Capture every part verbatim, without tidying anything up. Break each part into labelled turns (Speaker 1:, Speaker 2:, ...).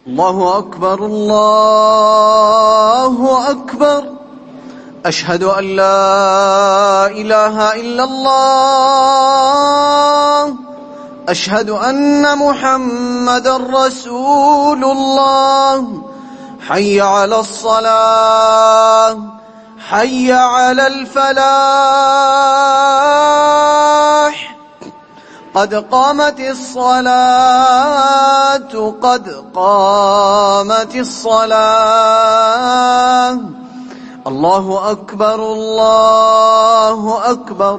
Speaker 1: الله أكبر الله أكبر. أشهد أن لا إله إلا الله. أشهد أن محمدًا رسول الله. حي على الصلاة، حي على الفلاح، قد قامت الصلاة، قد قامت الصلاة. الله أكبر الله أكبر.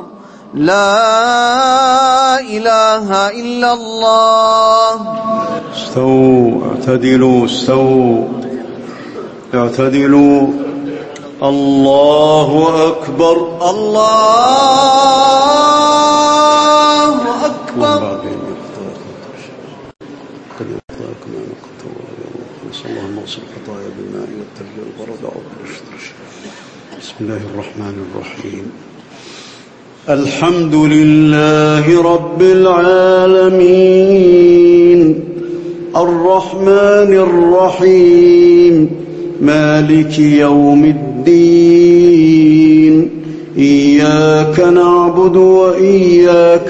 Speaker 1: لا إله إلا الله.
Speaker 2: استووا اعتدلوا استووا اعتدلوا. الله أكبر
Speaker 1: الله أكبر.
Speaker 2: نسأل الله أن نغسل الخطايا بالماء والثلج والبرد والرشد. بسم الله الرحمن الرحيم. الحمد لله رب العالمين الرحمن الرحيم مالك يوم الدين. إياك نعبد وإياك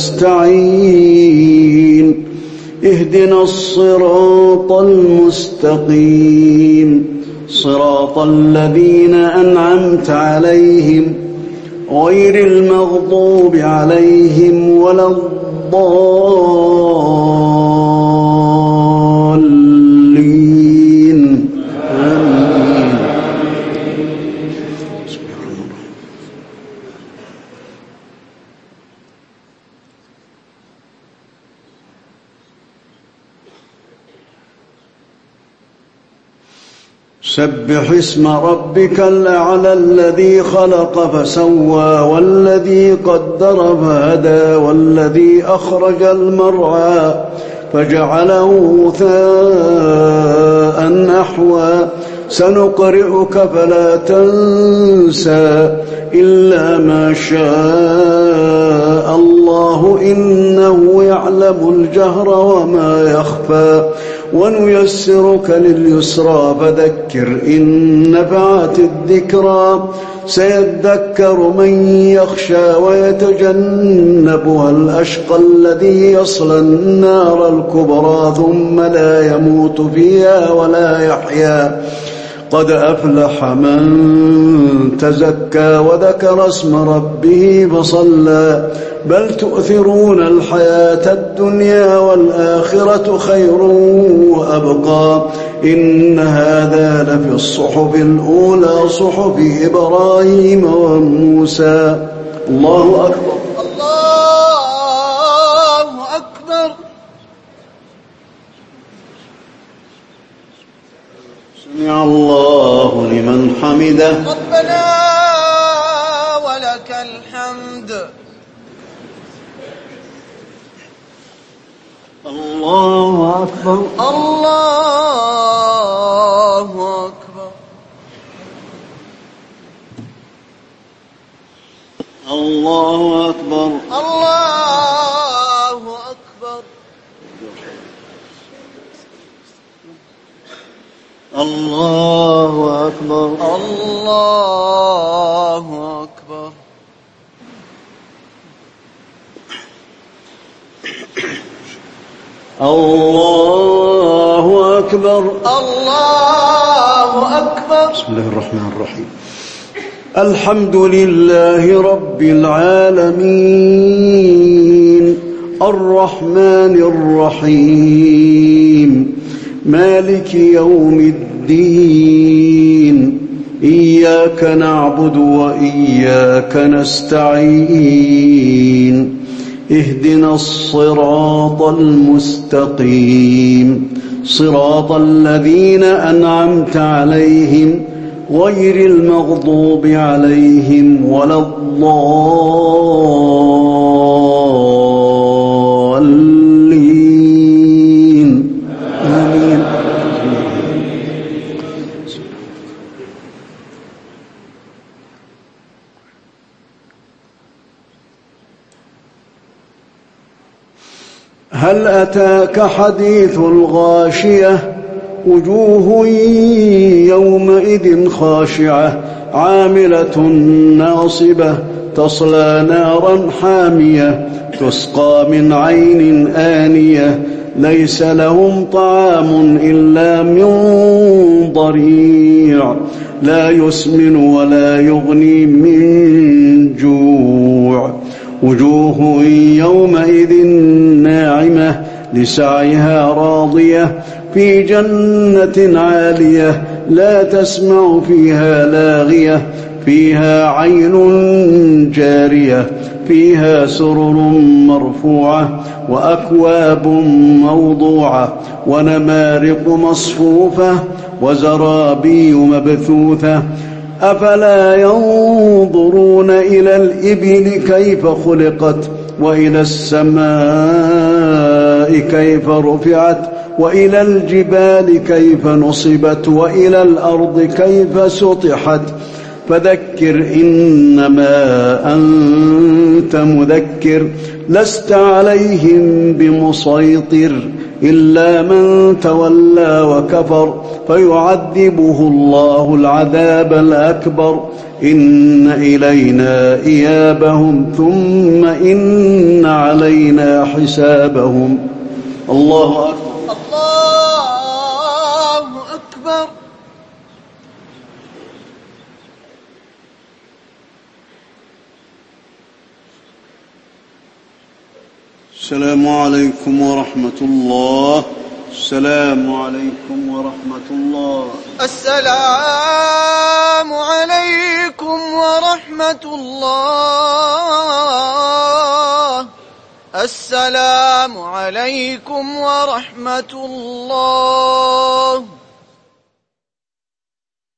Speaker 2: نستعين. اهدنا الصراط المستقيم صراط الذين أنعمت عليهم غير المغضوب عليهم ولا الضالين. آمين. سبح اسم ربك الأعلى الذي خلق فسوى والذي قدر فهدى والذي أخرج المرعى فجعله غثاء أحوى. سنقرئك فلا تنسى إلا ما شاء الله إنه يعلم الجهر وما يخفى. ونيسرك لليسرى فذكر إن نفعت الذكرى. سيذكر من يخشى ويتجنبها الأشقى الذي يصلى النار الكبرى ثم لا يموت فيها ولا يحيا. قد أفلح من تزكى وذكر اسم ربه فصلى. بل تؤثرون الحياة الدنيا والآخرة خير وأبقى. إن هذا لفي الصحف الأولى صحف إبراهيم وموسى. الله أكبر
Speaker 1: الله أكبر.
Speaker 2: سمع الله لمن حمده.
Speaker 1: ربنا ولك الحمد.
Speaker 2: الله أكبر
Speaker 1: الله أكبر.
Speaker 2: الله أكبر
Speaker 1: الله أكبر.
Speaker 2: الله أكبر
Speaker 1: الله أكبر.
Speaker 2: الله أكبر
Speaker 1: الله أكبر.
Speaker 2: بسم الله الرحمن الرحيم. الحمد لله رب العالمين الرحمن الرحيم مالك يوم الدين. إياك نعبد وإياك نستعين. اهدنا الصراط المستقيم صراط الذين أنعمت عليهم غير المغضوب عليهم ولا الضالين. آمين. هل أتاك حديث الغاشية وجوه يومئذ خاشعة عاملة ناصبة تصلى نارا حامية تسقى من عين آنية ليس لهم طعام إلا من ضريع لا يسمن ولا يغني من جوع وجوه يومئذ ناعمة لسعيها راضية في جنة عالية لا تسمع فيها لاغية فيها عين جارية فيها سرر مرفوعة وأكواب موضوعة ونمارق مصفوفة وزرابي مبثوثة أفلا ينظرون إلى الإبل كيف خلقت وإلى السماء كيف رفعت وإلى الجبال كيف نصبت وإلى الأرض كيف سطحت فذكر إنما أنت مذكر لست عليهم بمسيطر إلا من تولى وكفر فيعذبه الله العذاب الأكبر إن إلينا إيابهم ثم إن علينا حسابهم. الله أكبر.
Speaker 1: الله أكبر.
Speaker 2: السلام عليكم ورحمة الله. السلام عليكم ورحمة الله.
Speaker 1: السلام عليكم ورحمة الله. السلام عليكم ورحمة الله.